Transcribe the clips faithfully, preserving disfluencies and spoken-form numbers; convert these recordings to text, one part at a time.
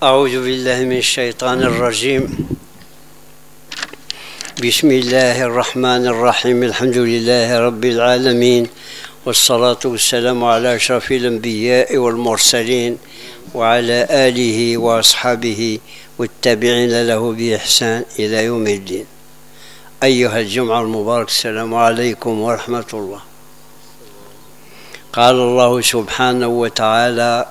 أعوذ بالله من الشيطان الرجيم. بسم الله الرحمن الرحيم. الحمد لله رب العالمين، والصلاة والسلام على أشرف الأنبياء والمرسلين وعلى آله وأصحابه والتابعين له بإحسان إلى يوم الدين. أيها الجمعة المبارك، السلام عليكم ورحمة الله. قال الله سبحانه وتعالى: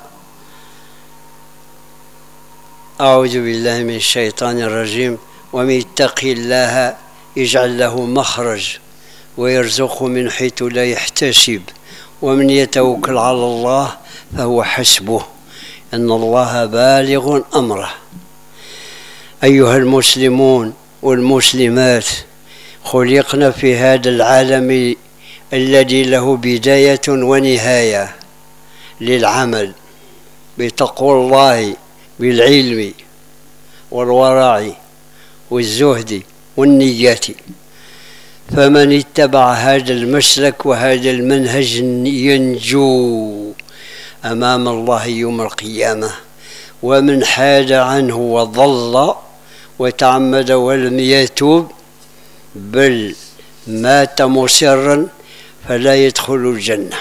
أعوذ بالله من الشيطان الرجيم: ومن يتق الله يجعل له مخرج ويرزقه من حيث لا يحتسب ومن يتوكل على الله فهو حسبه إن الله بالغ أمره. أيها المسلمون والمسلمات، خلقنا في هذا العالم الذي له بداية ونهاية للعمل بتقوى الله، بالعلم والورع والزهد والنية. فمن اتبع هذا المسلك وهذا المنهج ينجو أمام الله يوم القيامة، ومن حاد عنه وضل وتعمد ولم يتوب بل مات مصرا فلا يدخل الجنة.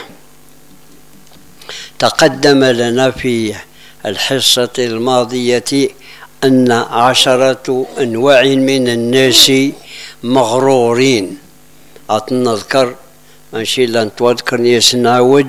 تقدم لنا في الحصة الماضية أن عشرة أنواع من الناس مغرورين. أتنذكر ماشي لا نتذكر ناس نعود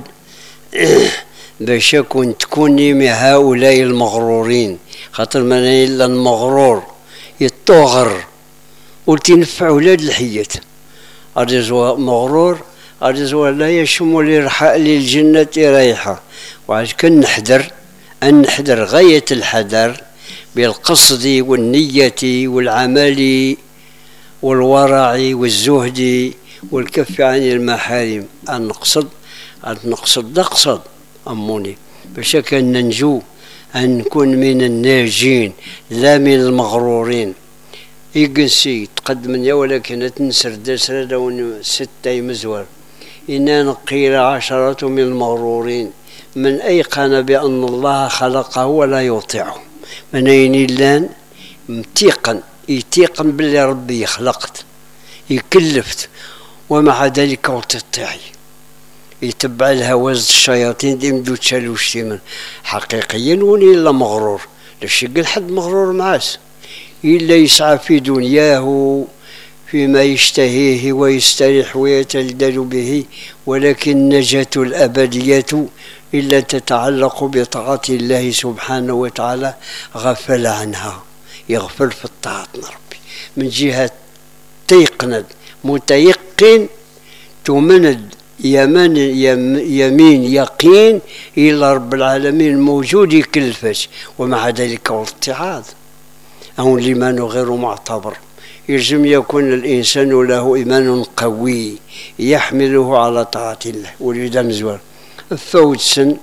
باش كنت تكوني من هؤلاء المغرورين، خاطر من إلا المغرور يتوغر وتنفع ولاد الحية. الرزوة مغرور، الرزوة لا يشمل لرحاء للجنة رايحة. وعاش كان نحذر أن نحذر غاية الحذر بالقصد والنية والعمل والورع والزهد والكف عن المحارم. أن نقصد أن نقصد نقصد أموني باش كان ننجو، أن نكون من الناجين لا من المغرورين. يقنسي تقدمني ولكن تنسر دسرة دون ستة مزور. إن قيل عشرة من المغرورين: من أيقن بأن الله خلقه ولا يطيعه. من أين اللان متيقن يتيقن باللي ربي خلقت يكلفت ومع ذلك وتطيعي، يتبع الهواز الشياطين دي مدو تشالوش تيمن حقيقيا. وني إلا مغرور لاش يقل حد مغرور معاس إلا يسعى في دنياه فيما يشتهيه ويستريح ويتلذذ به، ولكن النجاة الأبدية إلا تتعلق بطاعة الله سبحانه وتعالى غفل عنها. يغفل في الطاعة ربي من جهة تيقند متيقن تمند يمن يمين يقين إلى رب العالمين الموجود يكلفش، ومع ذلك والاتعاظ أو الإيمان غير معتبر. يلزم يكون الإنسان له إيمان قوي يحمله على طاعة الله. ولذا مزور الثوتسن: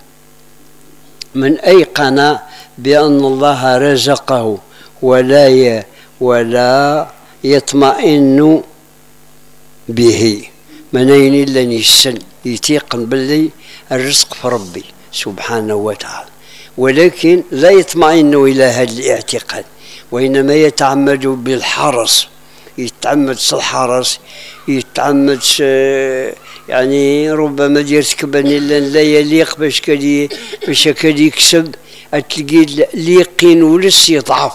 من أيقن بأن الله رزقه ولا ي... ولا يطمئن به. من أين إلا نيسن يتيقن باللي الرزق في ربي سبحانه وتعالى، ولكن لا يطمئن إلى هذا الاعتقاد، وإنما يتعمد بالحرص. يتعمد الحرص، يتعمد يعني ربما يرتكب لا يليق باش كدي باش كدي يكسب، تلقي اليقين ولس يضعف.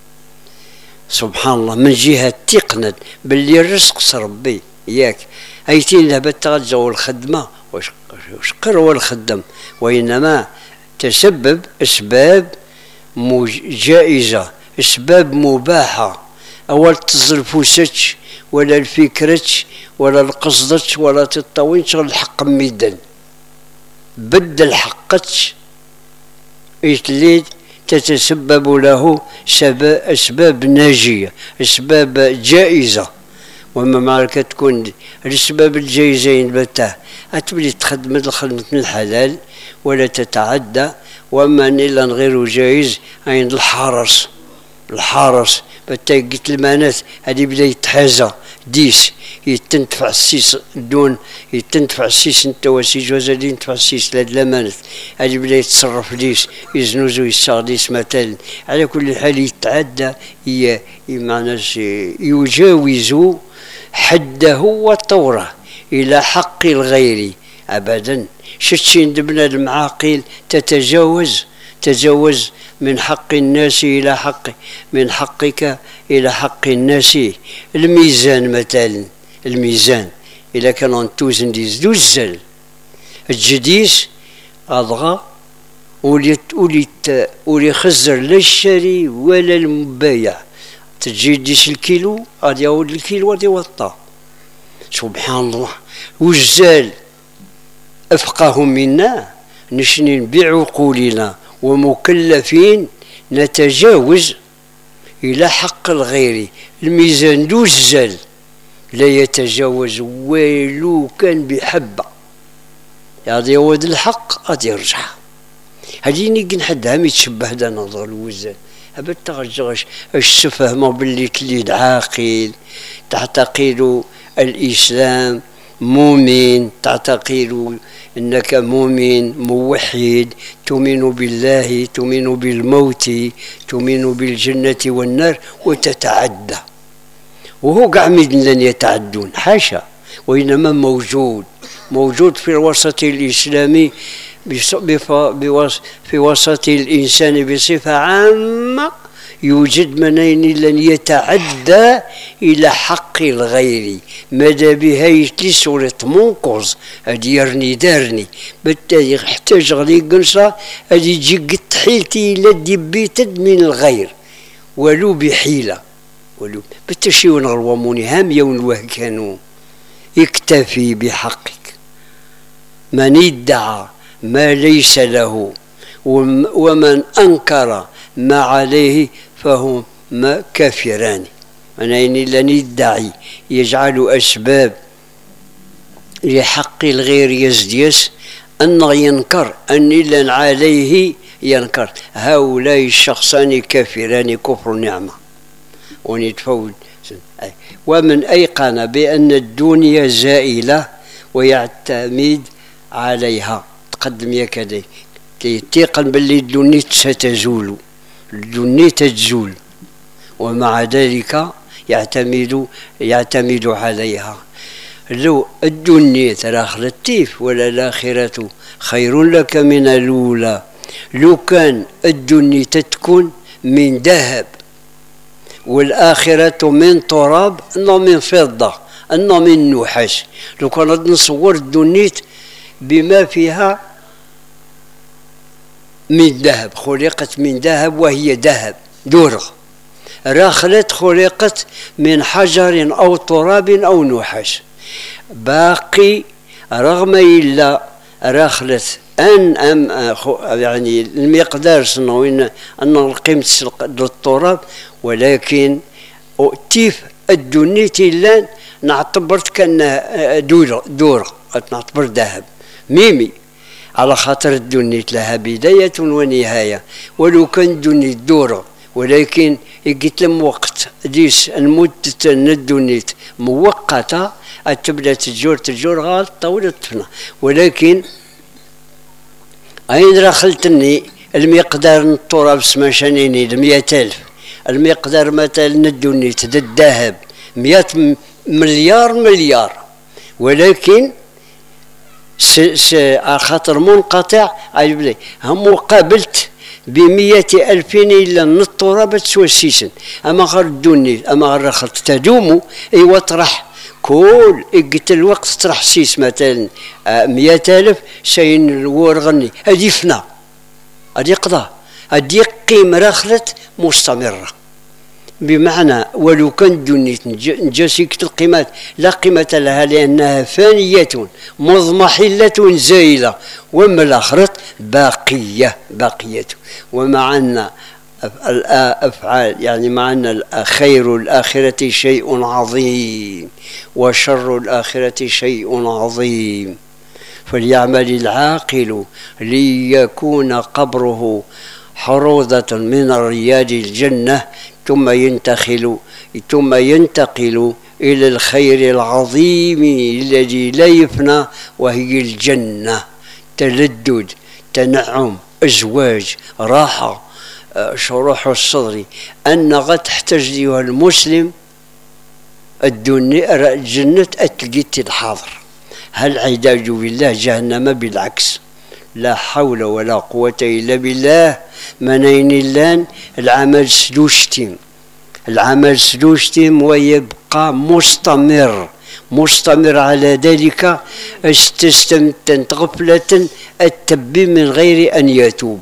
سبحان الله، من جهة تقند باللي الرزق ربي ياك ايتين له بالتغزى الخدمة واش قروى الخدم، وإنما تسبب أسباب جائزة، أسباب مباحة. أول تزرفوسك ولا الفكرتش ولا القصدتش ولا تطوينش الحق ميدان بدل حقتش يتليد تتسبب له أسباب ناجية، أسباب جائزة. وما معك تكون الأسباب الجائزين بتاه أتبلي تخدم الخدمة الحلال ولا تتعدى. وما إلا غير جائز عند الحرص. الحرص بتا قلت المانات هذه بدا يتحازى ديس يتنتفع السيس دون يتنتفع السيس انت وسيج وزاد ينتفع السيس لاد لمانت هذه بدا يتصرف ديس يزنوزو يستغديس مثلا على كل حال يتعدى معناش يجاوز حده وطوره الى حق الغير ابدا. شتشي بنادم عاقل تتجاوز تجاوز من حق الناس إلى حق من حقك إلى حق الناس. الميزان مثلا الميزان إذا كان توزن ديز دوزل الجديس أضغى وليت وليت ولي خزر لا الشاري ولا المبايع تجي ديش الكيلو غادي يعود الكيلو غادي يوطى. سبحان الله وجزال أفقه منا نشنين بعقولنا ومكلفين نتجاوز إلى حق الغير. الميزان دوزل لا يتجاوز ولو كان بحبة غادي يعود الحق غادي يرجع. هادي نيجي حدها ما يتشبه دا نظر الوزان أبد تغجغش اش تفهموا باللي تليد عاقل تعتقد الإسلام مؤمن تعتقد انك مؤمن موحد تؤمن بالله تؤمن بالموت تؤمن بالجنة والنار وتتعدى وهو قاع لن يتعدون حاشا وإنما موجود موجود في الوسط الإسلامي في وسط الإنسان بصفة عامة يوجد منين لن يتعدى إلى حق الغير ماذا بها يتلي سورة منقص هادي يرني دارني بالتالي يحتاج غادي قنصة هادي تجي قد حيلتي إلا دبيتد من الغير ولو بحيلة ولو بالتشي ونغروا موني هام يونوه كانوا يكتفي بحقك. من ادعى ما ليس له ومن أنكر ما عليه فهم ما كافران. أنا إني لن يدعي يجعل أسباب لحق الغير يزديس أن ينكر أن لن عليه ينكر هؤلاء الشخصان كافران كفر نعمة ونتفوت. ومن أيقن بأن الدنيا زائلة ويعتمد عليها تقدم يا كذا كيتيقن باللي الدنيا ستزول الدنيا تزول ومع ذلك يعتمد يعتمد عليها. لو الدنيا ترى خلتيف ولا الآخرة خير لك من الأولى. لو كان الدنيا تتكون من ذهب والآخرة من تراب أنه من فضة أنه من نحاس لو كان نصور الدنيا بما فيها من ذهب خلقت من ذهب وهي ذهب درغ راخلت خلقت من حجر أو تراب أو نحاس باقي رغم إلا راخلت أن أم يعني المقدار شنو أن القيمة التراب ولكن تيف الدنيا تيلان نعتبرت كأنها دور دور نعتبر ذهب ميمي على خاطر الدنيا لها بداية ونهاية ولو كان الدنيا دورة ولكن قلت لهم وقت ديس المدة الدنيا مؤقتة تبدا تجور تجور غالط طولت تفنى ولكن أين دخلتني المقدار التراب سما شانيني المئة ألف المقدار مثلا الدنيا الذهب مئة مليار مليار ولكن س خاطر منقطع عجبني هم قابلت بمئة ألفين إلا من التراب تسوى السيسن أما غير الدنيا أما غير خلط تدوموا أيوا طرح كل قلت الوقت طرح سيس مثلا مئة ألف سين الورغني هذه فنا هذه قضاء هذه قيمة رخلت مستمرة بمعنى ولو كان الدنيا نجاسيك القيمات لا قيمة لها لأنها فانية مضمحلة زائلة وما الآخرة باقية باقية ومع أن الأفعال يعني مع أن خير الآخرة شيء عظيم وشر الآخرة شيء عظيم فليعمل العاقل ليكون قبره حروضة من رياض الجنة ثم ينتقل ثم ينتقل إلى الخير العظيم الذي لا يفنى، وهي الجنة. تلذذ، تنعم، أزواج، راحة، شروح الصدر. أن غا تحتاج أيها المسلم الدنيا الجنة أتلقيت الحاضر. هل عياذ بالله جهنم بالعكس. لا حول ولا قوة إلا بالله. منين اللان العمل سلوشتم، العمل سلوشتم ويبقى مستمر مستمر على ذلك. استستمتن غفلة التبي من غير أن يتوب.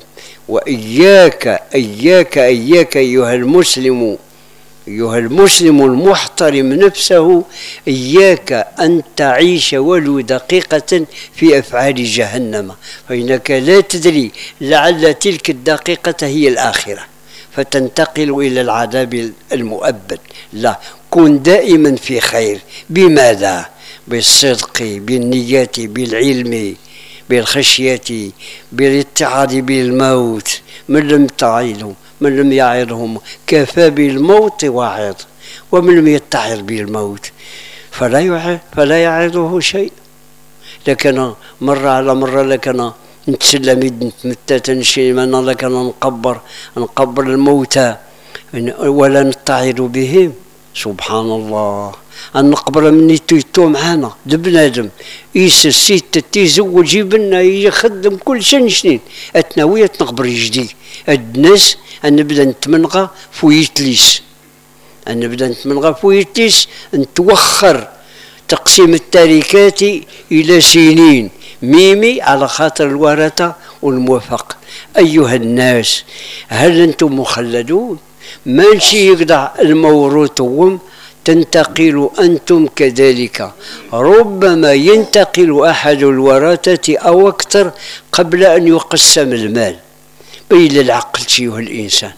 وإياك إياك إياك أيها المسلم أيها المسلم المحترم نفسه، إياك أن تعيش ولو دقيقة في أفعال جهنم، فإنك لا تدري لعل تلك الدقيقة هي الآخرة فتنتقل إلى العذاب المؤبد. لا، كن دائما في خير. بماذا؟ بالصدق، بالنية، بالعلم، بالخشية، بالاتعاظ بالموت. من لم تعظهم من لم يعظهم كفى بالموت واعظ، ومن لم يتعظ بالموت فلا يعظ فلا يعظه شيء. لكن مرة على مرة لكن نتسلم نتمتى شيء من لكن نقبر نقبر الموتى ولا نتعظ بهم. سبحان الله. أن نقبر مني تويتو معانا د بنادم يسس ستة تيزوج يبنا يخدم كل شن سنين أتناوية تنقبر جديد. الناس أن نبدا نتمنغى فويتليس أن نبدا نتمنغى فويتليس نتوخر تقسيم التركات إلى سنين ميمي على خاطر الورثة والموافق. أيها الناس، هل أنتم مخلدون؟ ماشي يقطع الموروث وهم تنتقل أنتم كذلك. ربما ينتقل أحد الورثة أو أكثر قبل أن يقسم المال. إلى العقل أيها الإنسان.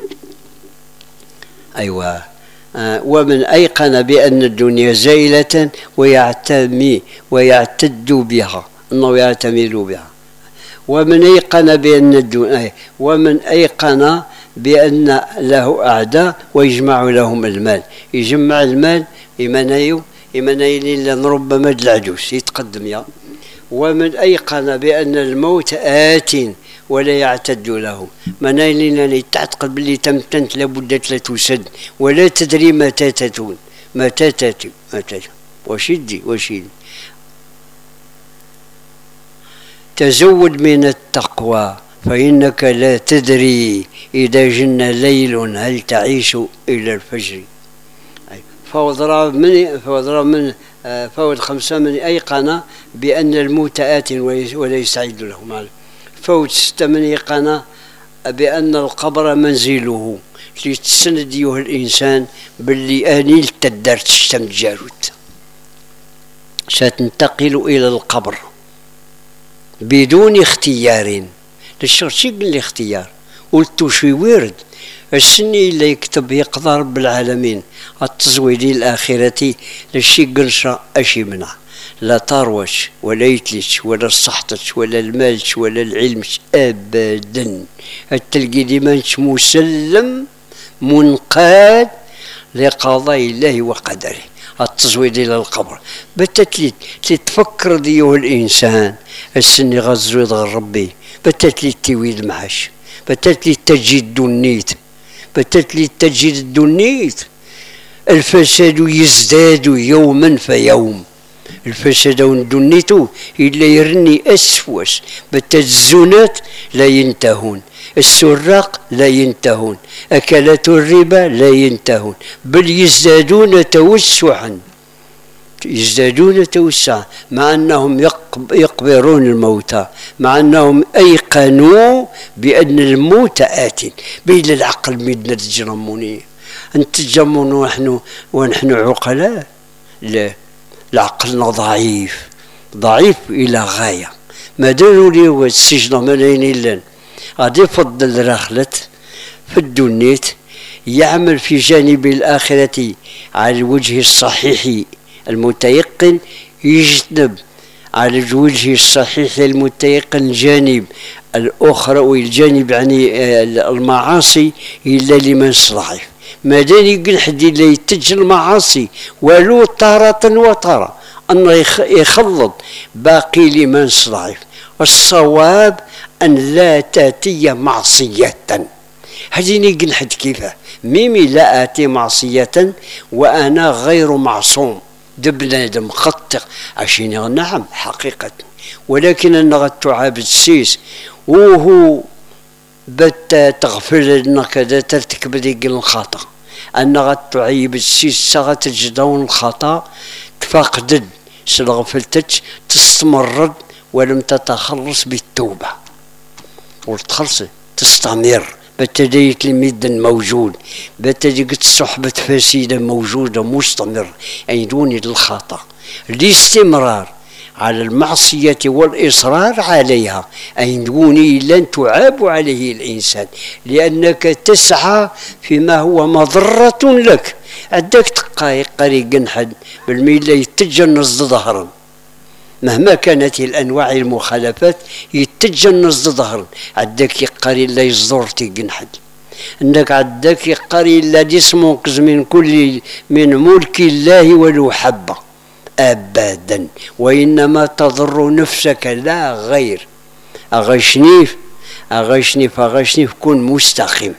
أيوة. آه ومن أيقن بأن الدنيا زائلة ويعتمي ويعتد بها أنه يعتمد بها. ومن أيقن بأن الدنيا ومن أيقن بأن له أعداء ويجمع لهم المال. يجمع المال يمنايو يمنايل لأن ربما العجوز يتقدم يا. ومن أيقن بأن الموت آت ولا يعتد له. منايل اللي تعتقد باللي تمتنت لابد لا تسد ولا تدري متى تتون متى تتي متى وشدي وشدي. تزود من التقوى فإنك لا تدري إذا جن ليل هل تعيش إلى الفجر. فوضرب من فوضرب من فوض خمسة من أيقن بأن الموت آت ولا يستعد له. فوض ستة من أيقن بأن القبر منزله. لتسند أيها الإنسان باللي أنيل تدرت شتم جاروت ستنتقل إلى القبر بدون اختيار. للشرط يقول لي اختيار قلت شي ورد السني اللي يكتب يقضى رب العالمين التزويد الآخرة للشي قنشة أشي منع. لا تروش ولا يتلش ولا الصحتش ولا المالش ولا العلمش أبدا. التلقي ديما مسلم منقاد لقضاء الله وقدره. التزويد إلى القبر بتتلي تفكر ديوه الإنسان السني غزويد غير ربي بتتلي التويد معاش بتتلي تجد النيت بتتلي تجد الدنيت. الفساد يزداد يوما فيوم. الفساد والدنيتو إلا يرني أسفوس. بالتزونات لا ينتهون. السراق لا ينتهون. أكلات الربا لا ينتهون. بل يزدادون توسعا يزدادون توسعا مع أنهم يقبرون الموتى مع أنهم أيقنوا بأن الموت آت. بين العقل مدنا تجرموني أنت تجرمون ونحن ونحن عقلاء. لا، العقلنا ضعيف ضعيف إلى غاية. ما داروا لي هو السجن ملايين إلا غادي يفضل رخلت في الدنيت يعمل في جانب الآخرة على الوجه الصحيح المتيقن، يجتنب على الوجه الصحيح المتيقن الجانب الأخرى والجانب يعني المعاصي إلا لمن ضعيف. مادام يقول حد اللي يتج المعاصي ولو تارة وتارة أنه يخلط باقي لمن ضعيف. الصواب أن لا تأتي معصية. هذه يقول حد كيفه ميمي لا آتي معصية وأنا غير معصوم دبنادم خط عشان نعم حقيقة، ولكن أنا تعاب السيس وهو بت تغفر لنا كذا ترتكب ذيك الخطأ أن تعيب السيس سغة تجدون الخطأ تفقدد سلغفلتك تستمرد ولم تتخلص بالتوبة وتخلص تستمر بتدي تلميذ موجود بتدي الصحبة فاسدة موجودة مستمر أي دون الخطأ. الاستمرار على المعصية والإصرار عليها أي دون لن تعاب عليه الإنسان لأنك تسعى فيما هو مضرة لك. عندك دقائق قريق حد بالميلة يتجنز ظهرا مهما كانت الأنواع المخالفات يتجنز ظهرا. عندك يقري لا يصدر تيقنحد عندك عندك يقري لا يسموكز من كل من ملك الله ولو حبة أبدا، وإنما تضر نفسك لا غير. أغشنيف أغشنيف أغشنيف كن مستقيم.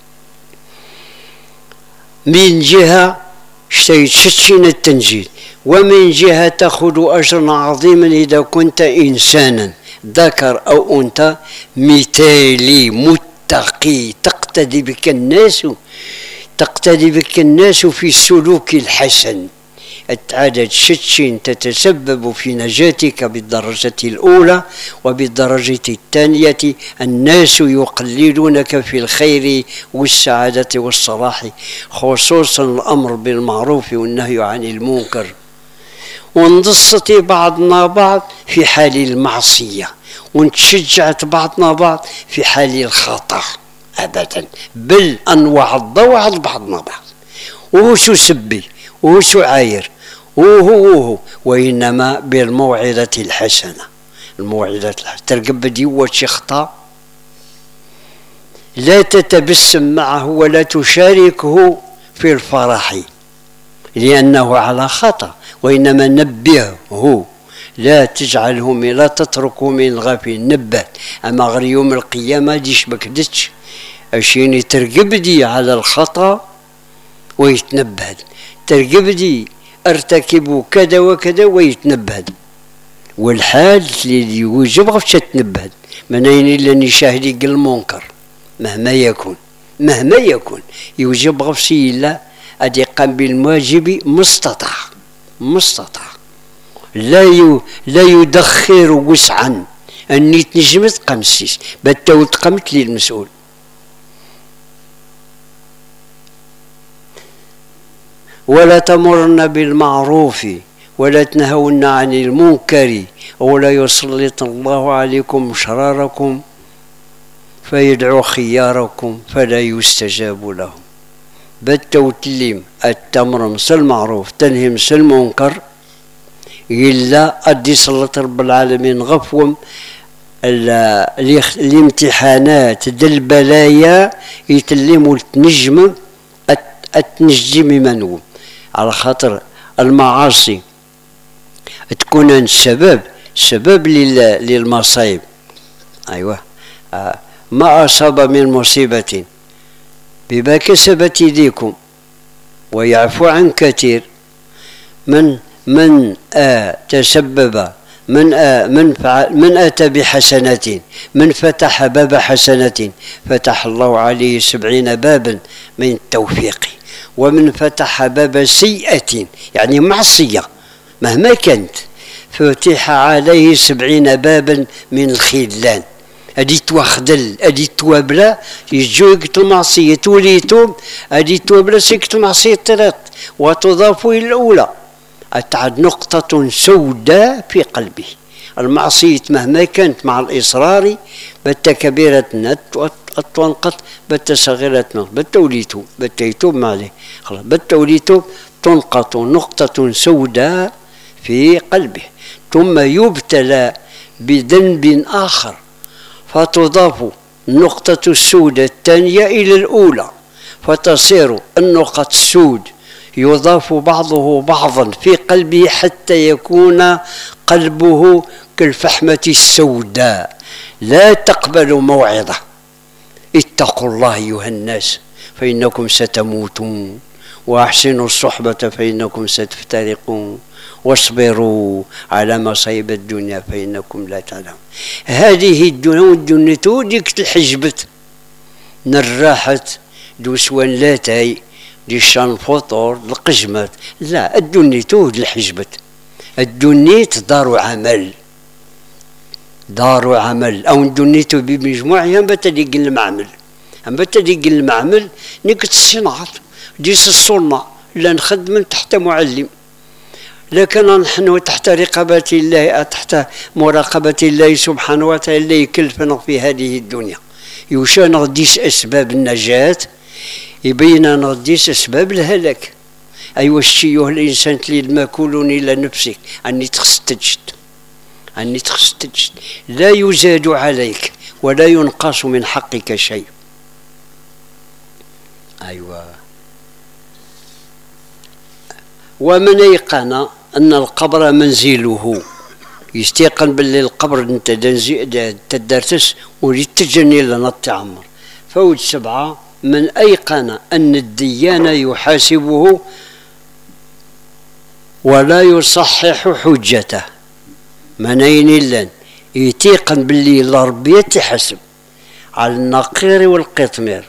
من جهة شتشين التنجيل ومن جهة تأخذ أجرا عظيما إذا كنت إنسانا ذكر أو أنثى مثالي متقي تقتدي بك الناس تقتدي بك الناس في السلوك الحسن. عدد شتشين تتسبب في نجاتك بالدرجة الأولى وبالدرجة الثانية. الناس يقلدونك في الخير والسعادة والصلاح، خصوصا الأمر بالمعروف والنهي عن المنكر. ونضصت بعضنا بعض في حال المعصية ونتشجعت بعضنا بعض في حال الخطأ أبدا، بل أنواع الضوء بعضنا بعض. وهو شو سبي وهو شو عاير وهو وهو وإنما بالموعظة الحسنة. الموعظة الحسنة ترقب بدي وش يخطأ لا تتبسم معه ولا تشاركه في الفرح لأنه على خطأ، وإنما نبهه لا تجعله من لا تتركه من الغافل. نبه أما غير يوم القيامة ديش بكدتش أشيني ترقبدي على الخطأ ويتنبه، ترقبدي ارتكبوا كذا وكذا ويتنبه. والحال اللي يوجب غفش تنبه من أين إلا نشاهد المنكر مهما يكون مهما يكون يوجب غفش إلا أدي قام بالواجب مستطاع مستطاع لا يو لا يدخر وسعا أني تنجمت قمسيس بتو تقمت لي المسؤول. ولا تمرن بالمعروف ولا تنهون عن المنكر ولا يسلط الله عليكم شراركم فيدعو خياركم فلا يستجاب لهم. بالتوتليم التمر مس المعروف تنهي مس المنكر إلا أدي صلاة رب العالمين غفوم الامتحانات دل البلايا يتلموا التنجم التنجم منهم على خاطر المعاصي تكون السبب سبب للمصايب. أيوة ما أصاب من مصيبة بما كسبت يديكم ويعفو عن كثير. من من آه تسبب من آه من فعل من أتى بحسنة من فتح باب حسنة فتح الله عليه سبعين بابا من التوفيق، ومن فتح باب سيئة يعني معصية مهما كانت فتح عليه سبعين بابا من الخذلان. أدي توخدل أدي توابلا يجوك المعصية توليتم أدي توابلا سكت المعصية ثلاث وتضاف إلى الأولى أتعد نقطة سوداء في قلبه. المعصية مهما كانت مع الإصرار بت كبيرة نت تنقط بت صغيرة نت بتوليتو بتيتوب معليه خلاص بتوليتو تنقط نقطة سوداء في قلبه ثم يبتلى بذنب آخر فتضاف النقطة السوداء الثانية إلى الأولى فتصير النقط السود يضاف بعضه بعضا في قلبه حتى يكون قلبه كالفحمة السوداء لا تقبل موعظة. اتقوا الله أيها الناس فإنكم ستموتون، وأحسنوا الصحبة فإنكم ستفترقون، واصبروا على مصائب الدنيا فإنكم لا تعلمون. هذه الدنيا والدنيا ديك الحجبت نراحت دوسوان لاتاي دي الشان فطور القجمات، لا الدنيا تود الحجبت. الدنيا دار عمل، دار عمل او الدنيا بمجموعة يا بتا ديك المعمل، أم بتا ديك المعمل نيك الصناعة ديس الصنع لا نخدم تحت معلم، لكن نحن تحت رقابة الله، تحت مراقبة الله سبحانه وتعالى يكلفنا في هذه الدنيا. يوشا نغديس أسباب النجاة، يبين نغديس أسباب الهلاك. أيوا الشيء الإنسان تلي الماكولون إلى نفسك أني تخص تجد، أني تخص تجد لا يزاد عليك ولا ينقص من حقك شيء. أيوا ومن أيقن أن القبر منزله، يستيقن باللي القبر انت تدرتس ولي تجني لنا التعمر. فوج سبعة من أيقن أن الديان يحاسبه ولا يصحح حجته، منين لن يتيقن باللي لربي يتحسب على النقير والقطمير،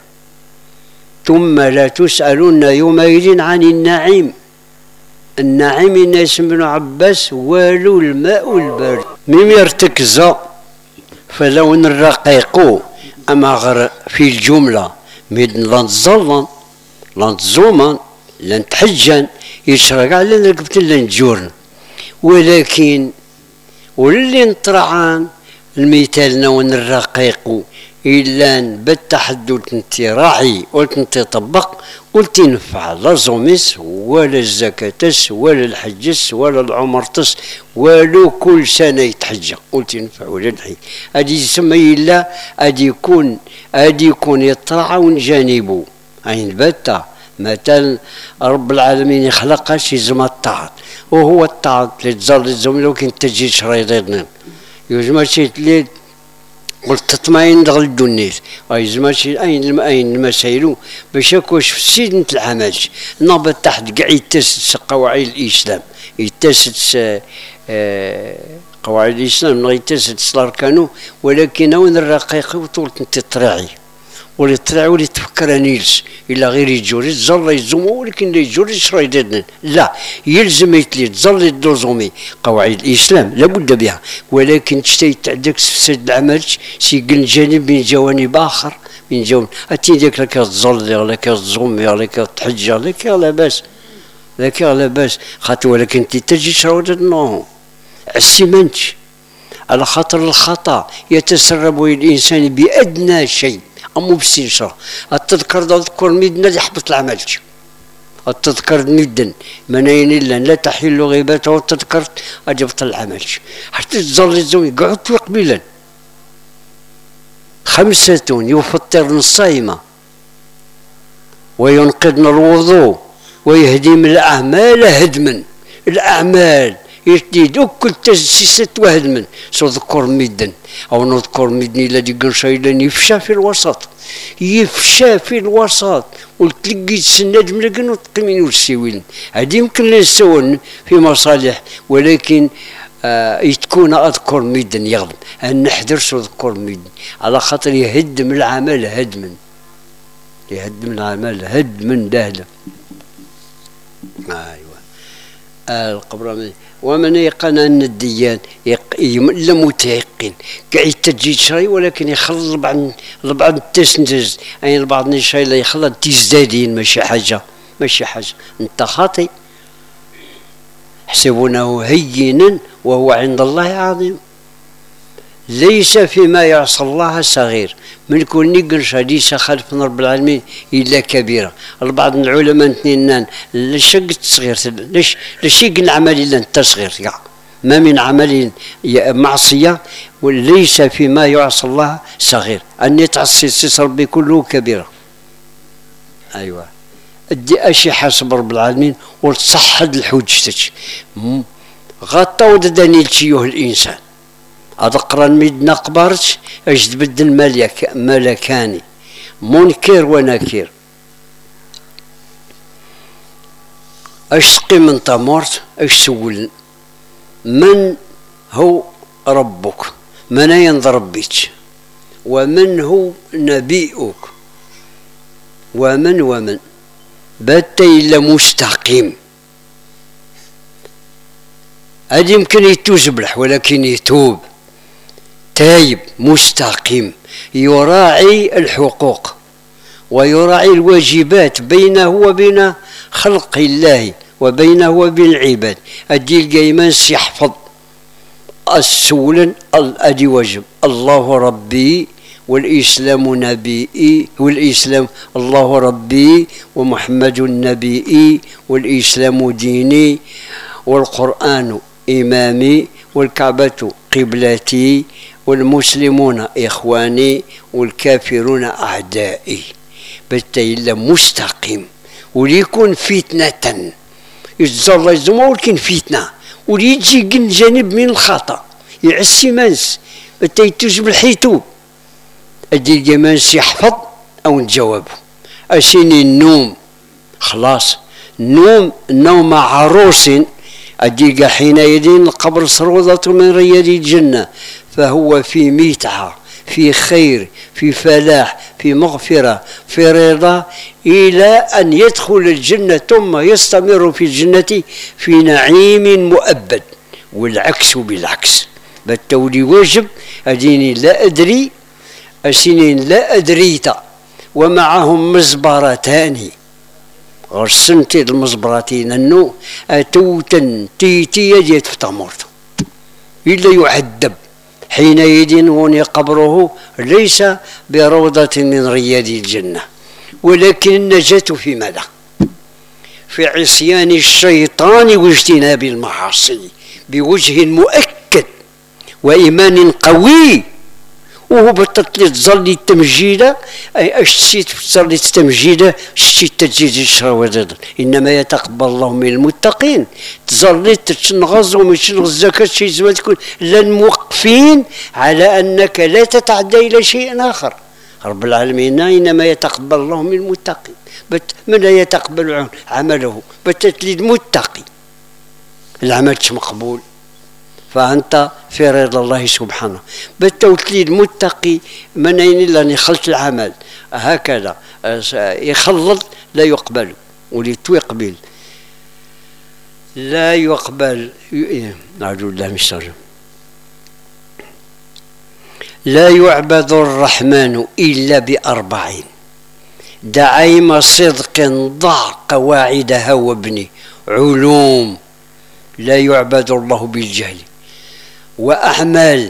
ثم لا تسألون يومئذ عن النعيم. النعيم الناس بن عباس والو الماء والبرد ميم يرتكز فلو نرقيقو اما غير في الجمله ميد لنتظلم لنتزوما لنتحجن يشرق على رقبت لنجورن، ولكن واللي نطرعان المثال ونرقيقو إلا بالتحدث انت راعي قلت انت طبق قلت ينفع لا زوميس ولا الزكاتس ولا الحجس ولا العمرتس ولو كل سنة يتحجى قلت ينفع ولا الحي ادي يسمى إلا ادي يكون ادي يكون يطرع ونجانبه أين باتا مثلا رب العالمين يخلق شي زما الطاعات، وهو الطاعات اللي تزال الزوم لو كنت تجي شريطين يوجما شي اللي قلت تطمئن دغل الدنيس اي زعما شي اين اين المسائل باش يكونش في سيدنا العمل نابط تحت كاع يتاسس قواعد الاسلام، يتاسس آه قواعد الاسلام يتاسس الاركان، ولكن وين الرقيق وطول انت تراعي ولي تراعي ولي تفكر نيلس الا غير يجوري تزل يزوم، ولكن لا يجوري شريدنا لا يلزم يتلي تزل يدوزومي قواعد الاسلام لابد بها، ولكن تشتي تعدك فساد العمل سيقل جانب من جوانب اخر من جوانب اتي ديك لك تزل ولا كتزومي ولا كتحج لك لا باس لك لا باس خاطر، ولكن انت تجي شرودة نو السمنتش على خاطر الخطا يتسرب الانسان بادنى شيء أمو باستنشاق. التذكر تذكر ميدنا اللي حبط العمل، التذكر ميدن منين إلا لا تحل غيبته والتذكر أجبت العمل حتى تظل الزوم قعدت قبيلا. خمسة يفطرن الصائمة وينقضن الوضوء ويهدم الأعمال هدما، الأعمال يجديد كل تسيست وهدما سو ذكر ميدن او نذكر ميدن الى ديك شيلان يفشى في الوسط، يفشى في الوسط وتلقي السناد ملقن وتقيمين والسيوين هذه يمكن لا يستوون في مصالح، ولكن آه يتكون اذكر ميدن يغضب ان نحذر سو ذكر ميدن على خاطر يهدم العمل هدما، يهدم العمل هدما دهلا. ايوه القبر. ومن يقن أن الديان لا متيقن كاع يتجي شري، ولكن يخلط بعض بعض التسنجز أي البعض الشيء لا يخلط تزدادين ماشي حاجة ماشي حاجة أنت خاطئ. يحسبونه هينا وهو عند الله عظيم، ليس فيما يعصى الله صغير، من كون نقرش ليس خلف من رب العالمين الا كبيره. البعض من العلماء نتنين لاش التصغير ليش لاش يقل عمل الا التصغير كاع ما من عمل معصيه وليس فيما يعصى الله صغير، ان يتعصي سيس ربي كله كبيره. أيوة أدي أشي حسب رب العالمين وتصحد الحجتك غطا ودداني لتيوه الإنسان هذا قران ميدنا قبارت اش تبدل ملك ملكاني منكر ونكير اش تقي من طمورت اش سول من هو ربك من ينظر بيك ومن هو نبيك ومن ومن بات إلا مستقيم هذا يمكن يتوزبلح ولكن يتوب تايب مستقيم يراعي الحقوق ويراعي الواجبات بينه وبين خلق الله وبينه وبين العباد أدي القيمانس يحفظ السولا أدي واجب الله ربي والإسلام نبيي والإسلام الله ربي ومحمد نبيي والإسلام ديني والقرآن إمامي والكعبة قبلتي والمسلمون إخواني والكافرون أعدائي بالتالي مستقيم وليكون فتنة يتزرع الزمان ولكن فتنة وليجي جانب من الخطأ يعسي مانس بالتالي تجب الحيتوب أدي الجمانس يحفظ أو نجاوبه أسيني النوم خلاص النوم نوم عروس أديك حينئذ القبر سروضة من رياض الجنة فهو في متعة في خير في فلاح في مغفرة في رضا إلى أن يدخل الجنة ثم يستمر في الجنة في نعيم مؤبد والعكس بالعكس بالتولي واجب أديني لا أدري أسنين لا أدريت ومعهم مزبرتان غرسنتي المزبرتين النو أتوتا تيتي يديت في تمرت إلا يعذب حينئذ وني قبره ليس بروضة من رياض الجنة ولكن النجاة في ماذا؟ في عصيان الشيطان واجتناب المعاصي بوجه مؤكد وإيمان قوي وهو بطلت تظلي التمجيدة أي أش تسيت تظلي التمجيدة شتي تجيد الشراوات إنما يتقبل الله من المتقين تظلي تنغز ومن تنغز الزكاة شي زمان تكون لن موقفين على أنك لا تتعدى إلى شيء آخر رب العالمين إنما يتقبل الله من المتقين من لا يتقبل عمله بتتلي المتقي العمل مقبول فأنت في رضا الله سبحانه بالتوكيد متقي من أين إلا خلط العمل هكذا يخلط لا يقبل وليتو يقبل لا يقبل أعوذ بالله من الشيطان لا يعبد الرحمن إلا بأربعين دعيم صدق ضع قواعدها وابني علوم لا يعبد الله بالجهل وأعمال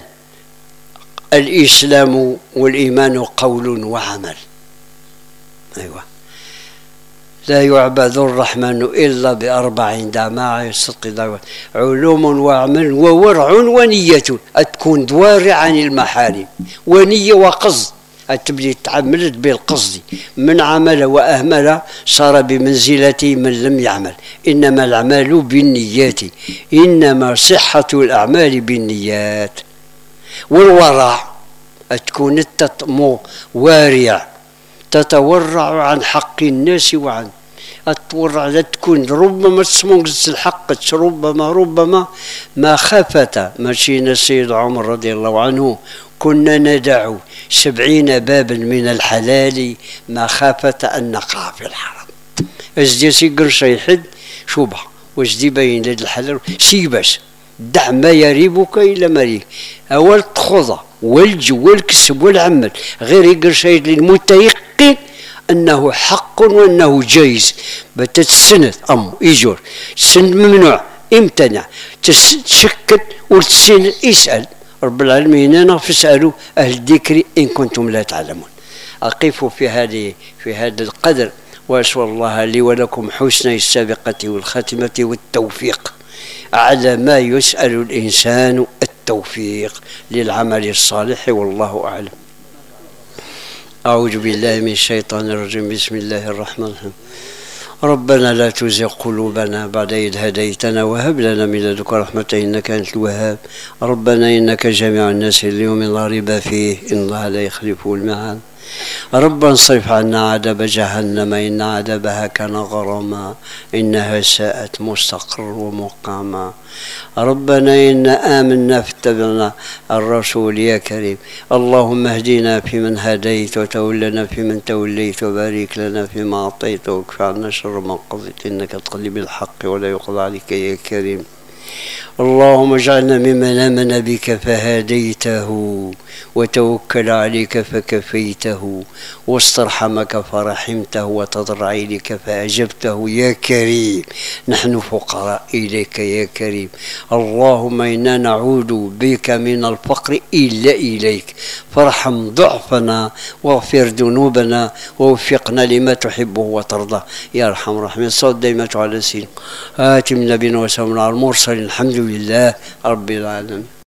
الإسلام والإيمان قول وعمل أيوة لا يعبد الرحمن إلا بأربع دماء صدق علوم وعمل وورع ونية أتكون دوارع عن المحارم ونية وقصد أتبدي تعملت بالقصد من عمل وأهمل صار بمنزلة من لم يعمل إنما الأعمال بالنيات إنما صحة الأعمال بالنيات والورع تكون التطمو وارع تتورع عن حق الناس وعن التورع لا تكون ربما تسمونس الحق ربما ربما ما خافت ماشينا السيد عمر رضي الله عنه كنا ندع سبعين بابا من الحلال ما خافة أن نقع في الحرام أزدي سيقر شيحد شوبه وازدي باين لد الحلال سيباس دع ما يريبك إلى مريك أول تخوضة والجو والكسب والعمل غير يقر شيء للمتيقن أنه حق وأنه جائز بتتسند أم إيجور سند ممنوع امتنع تشكل وتسند اسأل رب العالمين أنا فاسألوا أهل الذكر إن كنتم لا تعلمون أقف في هذه في هذا القدر وأسأل الله لي ولكم حسن السابقة والخاتمة والتوفيق على ما يسأل الإنسان التوفيق للعمل الصالح والله أعلم. أعوذ بالله من الشيطان الرجيم. بسم الله الرحمن الرحيم. ربنا لا تزغ قلوبنا بعد إذ هديتنا وهب لنا من لدنك رحمة إنك أنت الوهاب. ربنا إنك جامع الناس اليوم لا ريب فيه إن الله لا يخلف الميعاد. ربنا اصرف عنا عذاب جهنم إن عذابها كان غراما إنها ساءت مستقرا ومقاما. ربنا إنا آمنا فاتبعنا الرسول يا كريم. اللهم اهدنا فيمن هديت وتولنا فيمن توليت وبارك لنا فيما أعطيت واكف عنا شر ما قضيت إنك تقضي بالحق ولا يقضى عليك يا كريم. اللهم اجعلنا ممن آمن بك فهديته وتوكل عليك فكفيته واسترحمك فرحمته وتضرع إليك فأجبته يا كريم. نحن فقراء إليك يا كريم. اللهم إنا نعوذ بك من الفقر إلا إليك فارحم ضعفنا واغفر ذنوبنا ووفقنا لما تحبه وترضى يا أرحم الراحمين. صل دائما على سيدنا آتم نبينا وسلم على المرسلين. الحمد لله رب العالمين.